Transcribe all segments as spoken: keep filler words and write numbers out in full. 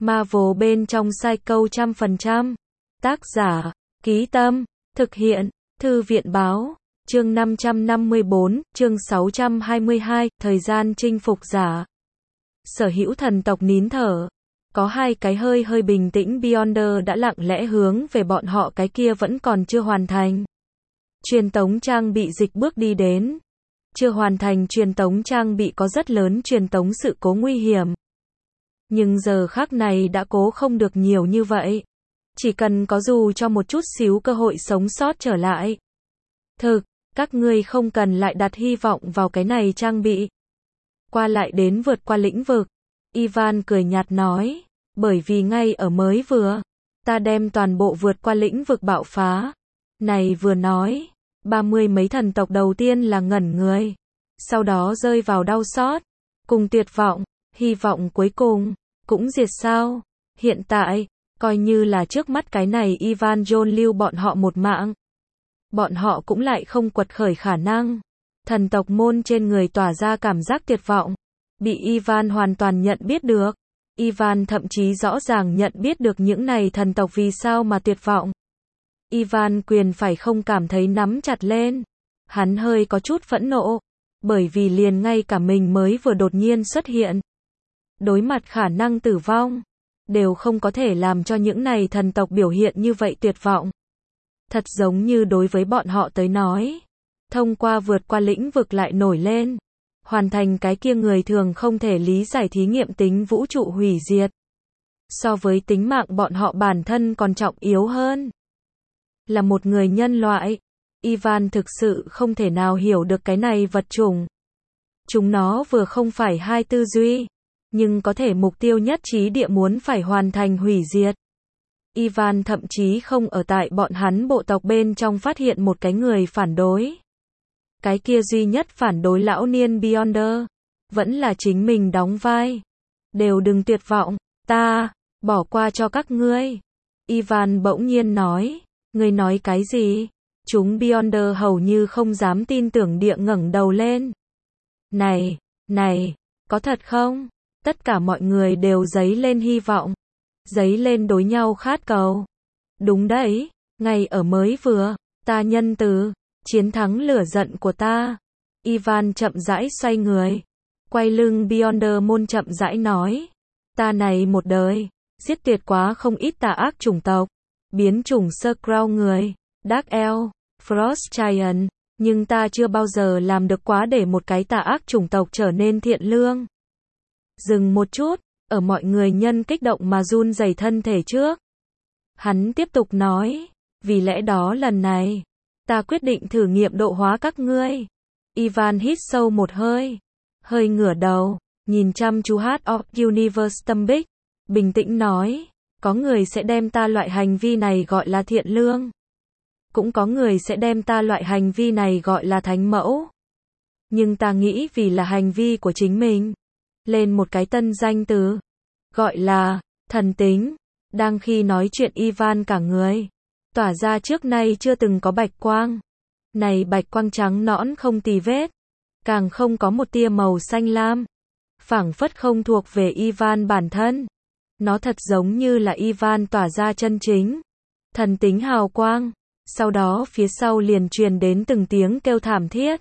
Marvel bên trong Psycho trăm phần trăm. Tác giả, Ký Tâm, thực hiện, Thư viện Báo, chương năm trăm năm mươi bốn, chương sáu trăm hai mươi hai, thời gian chinh phục giả. Sở hữu thần tộc nín thở. Có hai cái hơi hơi bình tĩnh Beyonder đã lặng lẽ hướng về bọn họ, cái kia vẫn còn chưa hoàn thành. Truyền tống trang bị dịch bước đi đến. Chưa hoàn thành truyền tống trang bị có rất lớn truyền tống sự cố nguy hiểm. Nhưng giờ khắc này đã cố không được nhiều như vậy. Chỉ cần có dù cho một chút xíu cơ hội sống sót trở lại. Thực, các ngươi không cần lại đặt hy vọng vào cái này trang bị. Qua lại đến vượt qua lĩnh vực. Ivan cười nhạt nói, bởi vì ngay ở mới vừa, ta đem toàn bộ vượt qua lĩnh vực bạo phá. Này vừa nói, ba mươi mấy thần tộc đầu tiên là ngẩn người. Sau đó rơi vào đau xót, cùng tuyệt vọng, hy vọng cuối cùng, cũng diệt sao. Hiện tại, coi như là trước mắt cái này Ivan John lưu bọn họ một mạng. Bọn họ cũng lại không quật khởi khả năng. Thần tộc môn trên người tỏa ra cảm giác tuyệt vọng. Bị Ivan hoàn toàn nhận biết được. Ivan thậm chí rõ ràng nhận biết được những này thần tộc vì sao mà tuyệt vọng. Ivan quyền phải không cảm thấy nắm chặt lên. Hắn hơi có chút phẫn nộ. Bởi vì liền ngay cả mình mới vừa đột nhiên xuất hiện. Đối mặt khả năng tử vong. Đều không có thể làm cho những này thần tộc biểu hiện như vậy tuyệt vọng. Thật giống như đối với bọn họ tới nói. Thông qua vượt qua lĩnh vực lại nổi lên. Hoàn thành cái kia người thường không thể lý giải thí nghiệm tính vũ trụ hủy diệt. So với tính mạng bọn họ bản thân còn trọng yếu hơn. Là một người nhân loại. Ivan thực sự không thể nào hiểu được cái này vật chủng. Chúng nó vừa không phải hai tư duy. Nhưng có thể mục tiêu nhất trí địa muốn phải hoàn thành hủy diệt. Ivan thậm chí không ở tại bọn hắn bộ tộc bên trong phát hiện một cái người phản đối. Cái kia duy nhất phản đối lão niên Beyonder. Vẫn là chính mình đóng vai. Đều đừng tuyệt vọng. Ta, bỏ qua cho các ngươi. Ivan bỗng nhiên nói. Ngươi nói cái gì? Chúng Beyonder hầu như không dám tin tưởng địa ngẩng đầu lên. Này, này, có thật không? Tất cả mọi người đều dấy lên hy vọng. Dấy lên đối nhau khát cầu. Đúng đấy, ngay ở mới vừa, ta nhân từ, chiến thắng lửa giận của ta. Ivan chậm rãi xoay người. Quay lưng Beyonder môn chậm rãi nói. Ta này một đời, giết tuyệt quá không ít tà ác chủng tộc. Biến chủng Scarecrow người, Dark Elf, Frost Giant. Nhưng ta chưa bao giờ làm được quá để một cái tà ác chủng tộc trở nên thiện lương. Dừng một chút, ở mọi người nhân kích động mà run rẩy thân thể trước. Hắn tiếp tục nói, vì lẽ đó lần này, ta quyết định thử nghiệm độ hóa các ngươi. Ivan hít sâu một hơi, hơi ngửa đầu, nhìn chăm chú Heart of Universe tâm bích, bình tĩnh nói, có người sẽ đem ta loại hành vi này gọi là thiện lương. Cũng có người sẽ đem ta loại hành vi này gọi là thánh mẫu. Nhưng ta nghĩ vì là hành vi của chính mình. Lên một cái tân danh từ. Gọi là, thần tính. Đang khi nói chuyện Ivan cả người. Tỏa ra trước nay chưa từng có bạch quang. Này bạch quang trắng nõn không tì vết. Càng không có một tia màu xanh lam. Phảng phất không thuộc về Ivan bản thân. Nó thật giống như là Ivan tỏa ra chân chính. Thần tính hào quang. Sau đó phía sau liền truyền đến từng tiếng kêu thảm thiết.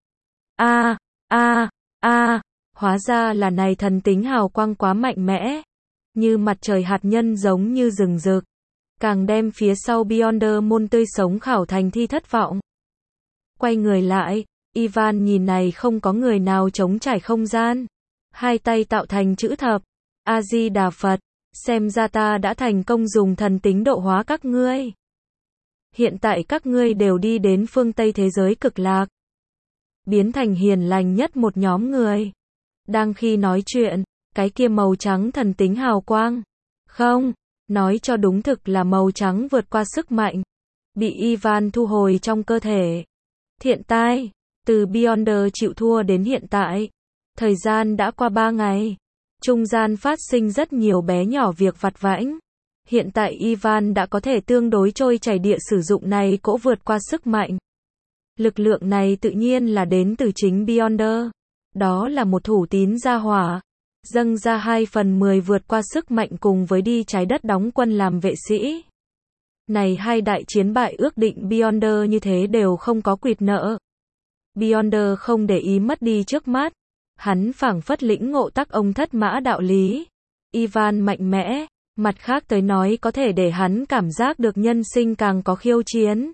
A, a, a. Hóa ra là này thần tính hào quang quá mạnh mẽ. Như mặt trời hạt nhân giống như rừng rực. Càng đem phía sau Beyonder môn tươi sống khảo thành thi thất vọng. Quay người lại, Ivan nhìn này không có người nào chống trải không gian. Hai tay tạo thành chữ thập. A-di-đà Phật, xem ra ta đã thành công dùng thần tính độ hóa các ngươi. Hiện tại các ngươi đều đi đến phương Tây thế giới cực lạc. Biến thành hiền lành nhất một nhóm người. Đang khi nói chuyện, cái kia màu trắng thần tính hào quang. Không, nói cho đúng thực là màu trắng vượt qua sức mạnh. Bị Ivan thu hồi trong cơ thể. Thiện tai, từ Beyonder chịu thua đến hiện tại. Thời gian đã qua ba ngày. Trung gian phát sinh rất nhiều bé nhỏ việc vặt vãnh. Hiện tại Ivan đã có thể tương đối trôi chảy địa sử dụng này cỗ vượt qua sức mạnh. Lực lượng này tự nhiên là đến từ chính Beyonder. Đó là một thủ tín gia hỏa. dâng ra hai phần mười vượt qua sức mạnh cùng với đi trái đất đóng quân làm vệ sĩ. Này hai đại chiến bại ước định Beyonder như thế đều không có quỵt nợ. Beyonder không để ý mất đi trước mắt. Hắn phảng phất lĩnh ngộ tắc ông thất mã đạo lý. Ivan mạnh mẽ, mặt khác tới nói có thể để hắn cảm giác được nhân sinh càng có khiêu chiến.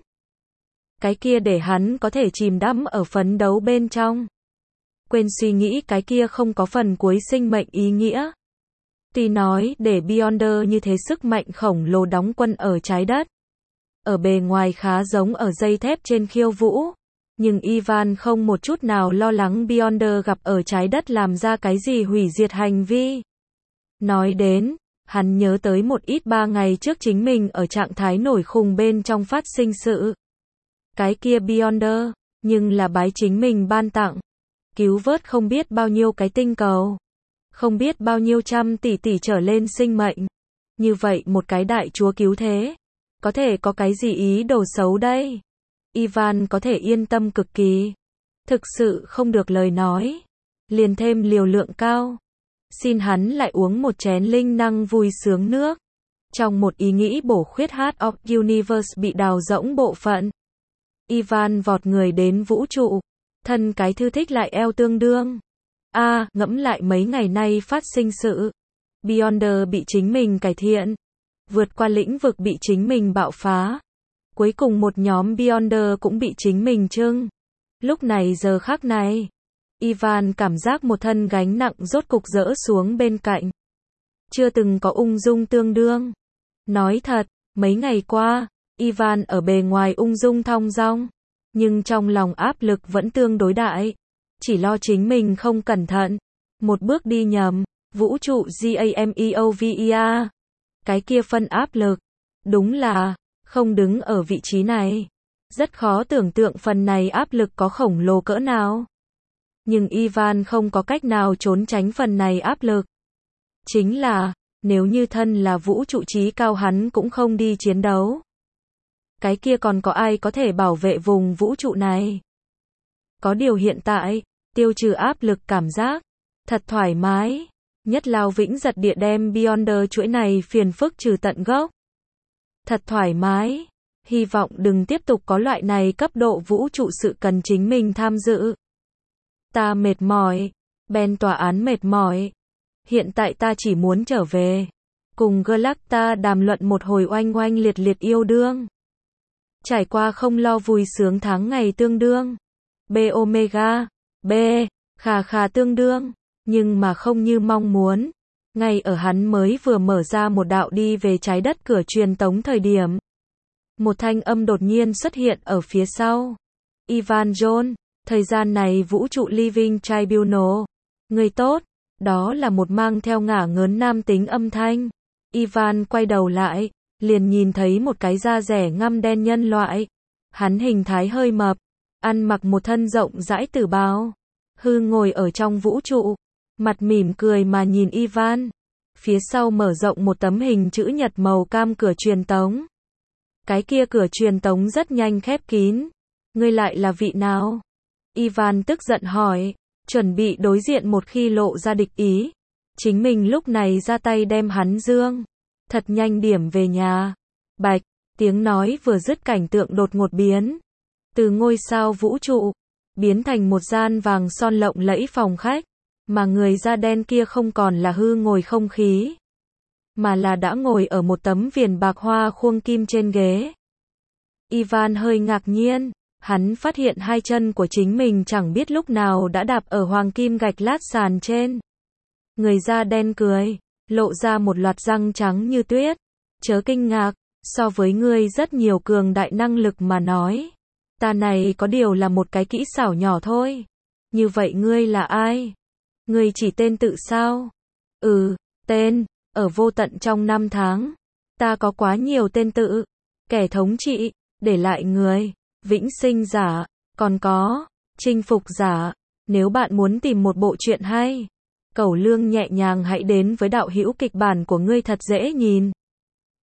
Cái kia để hắn có thể chìm đắm ở phấn đấu bên trong. Quên suy nghĩ cái kia không có phần cuối sinh mệnh ý nghĩa. Tuy nói để Beyonder như thế sức mạnh khổng lồ đóng quân ở trái đất. Ở bề ngoài khá giống ở dây thép trên khiêu vũ. Nhưng Ivan không một chút nào lo lắng Beyonder gặp ở trái đất làm ra cái gì hủy diệt hành vi. Nói đến, hắn nhớ tới một ít ba ngày trước chính mình ở trạng thái nổi khùng bên trong phát sinh sự. Cái kia Beyonder, nhưng là bái chính mình ban tặng. Cứu vớt không biết bao nhiêu cái tinh cầu. Không biết bao nhiêu trăm tỷ tỷ trở lên sinh mệnh. Như vậy một cái đại chúa cứu thế. Có thể có cái gì ý đồ xấu đây? Ivan có thể yên tâm cực kỳ. Thực sự không được lời nói. Liền thêm liều lượng cao. Xin hắn lại uống một chén linh năng vui sướng nước. Trong một ý nghĩ bổ khuyết Heart of Universe bị đào rỗng bộ phận. Ivan vọt người đến vũ trụ. Thân cái thư thích lại eo tương đương. A, à, ngẫm lại mấy ngày nay phát sinh sự. Beyonder bị chính mình cải thiện. Vượt qua lĩnh vực bị chính mình bạo phá. Cuối cùng một nhóm Beyonder cũng bị chính mình trưng. Lúc này giờ khắc này. Ivan cảm giác một thân gánh nặng rốt cục dỡ xuống bên cạnh. Chưa từng có ung dung tương đương. Nói thật, mấy ngày qua, Ivan ở bề ngoài ung dung thong dong. Nhưng trong lòng áp lực vẫn tương đối đại. Chỉ lo chính mình không cẩn thận. Một bước đi nhầm. Vũ trụ GAMEOVEA. Cái kia phân áp lực. Đúng là, không đứng ở vị trí này. Rất khó tưởng tượng phần này áp lực có khổng lồ cỡ nào. Nhưng Ivan không có cách nào trốn tránh phần này áp lực. Chính là, nếu như thân là vũ trụ trí cao hắn cũng không đi chiến đấu. Cái kia còn có ai có thể bảo vệ vùng vũ trụ này? Có điều hiện tại, tiêu trừ áp lực cảm giác, thật thoải mái. Nhất lao vĩnh giật địa đem Beyonder chuỗi này phiền phức trừ tận gốc. Thật thoải mái. Hy vọng đừng tiếp tục có loại này cấp độ vũ trụ sự cần chính mình tham dự. Ta mệt mỏi. Ben tòa án mệt mỏi. Hiện tại ta chỉ muốn trở về. Cùng Galacta đàm luận một hồi oanh oanh liệt liệt yêu đương. Trải qua không lo vui sướng tháng ngày tương đương. B Omega. B. Khà khà tương đương. Nhưng mà không như mong muốn. Ngay ở hắn mới vừa mở ra một đạo đi về trái đất cửa truyền tống thời điểm. Một thanh âm đột nhiên xuất hiện ở phía sau. Ivan John, thời gian này vũ trụ Living Tribunal. Người tốt, đó là một mang theo ngả ngớn nam tính âm thanh. Ivan quay đầu lại, liền nhìn thấy một cái da rẻ ngăm đen nhân loại. Hắn hình thái hơi mập, ăn mặc một thân rộng rãi tử bào. Hư ngồi ở trong vũ trụ, mặt mỉm cười mà nhìn Ivan. Phía sau mở rộng một tấm hình chữ nhật màu cam cửa truyền tống. Cái kia cửa truyền tống rất nhanh khép kín. Ngươi lại là vị nào? Ivan tức giận hỏi, chuẩn bị đối diện một khi lộ ra địch ý. Chính mình lúc này ra tay đem hắn dương. Thật nhanh điểm về nhà. Bạch, tiếng nói vừa dứt cảnh tượng đột ngột biến. Từ ngôi sao vũ trụ, biến thành một gian vàng son lộng lẫy phòng khách. Mà người da đen kia không còn là hư ngồi không khí. Mà là đã ngồi ở một tấm viền bạc hoa khuôn kim trên ghế. Ivan hơi ngạc nhiên. Hắn phát hiện hai chân của chính mình chẳng biết lúc nào đã đạp ở hoàng kim gạch lát sàn trên. Người da đen cười, lộ ra một loạt răng trắng như tuyết. Chớ kinh ngạc, so với ngươi rất nhiều cường đại năng lực mà nói. Ta này có điều là một cái kỹ xảo nhỏ thôi. Như vậy ngươi là ai? Ngươi chỉ tên tự sao? Ừ, tên, ở vô tận trong năm tháng. Ta có quá nhiều tên tự. Kẻ thống trị, để lại người, vĩnh sinh giả, còn có, chinh phục giả. Nếu bạn muốn tìm một bộ truyện hay, cẩu lương nhẹ nhàng hãy đến với đạo hữu kịch bản của ngươi thật dễ nhìn.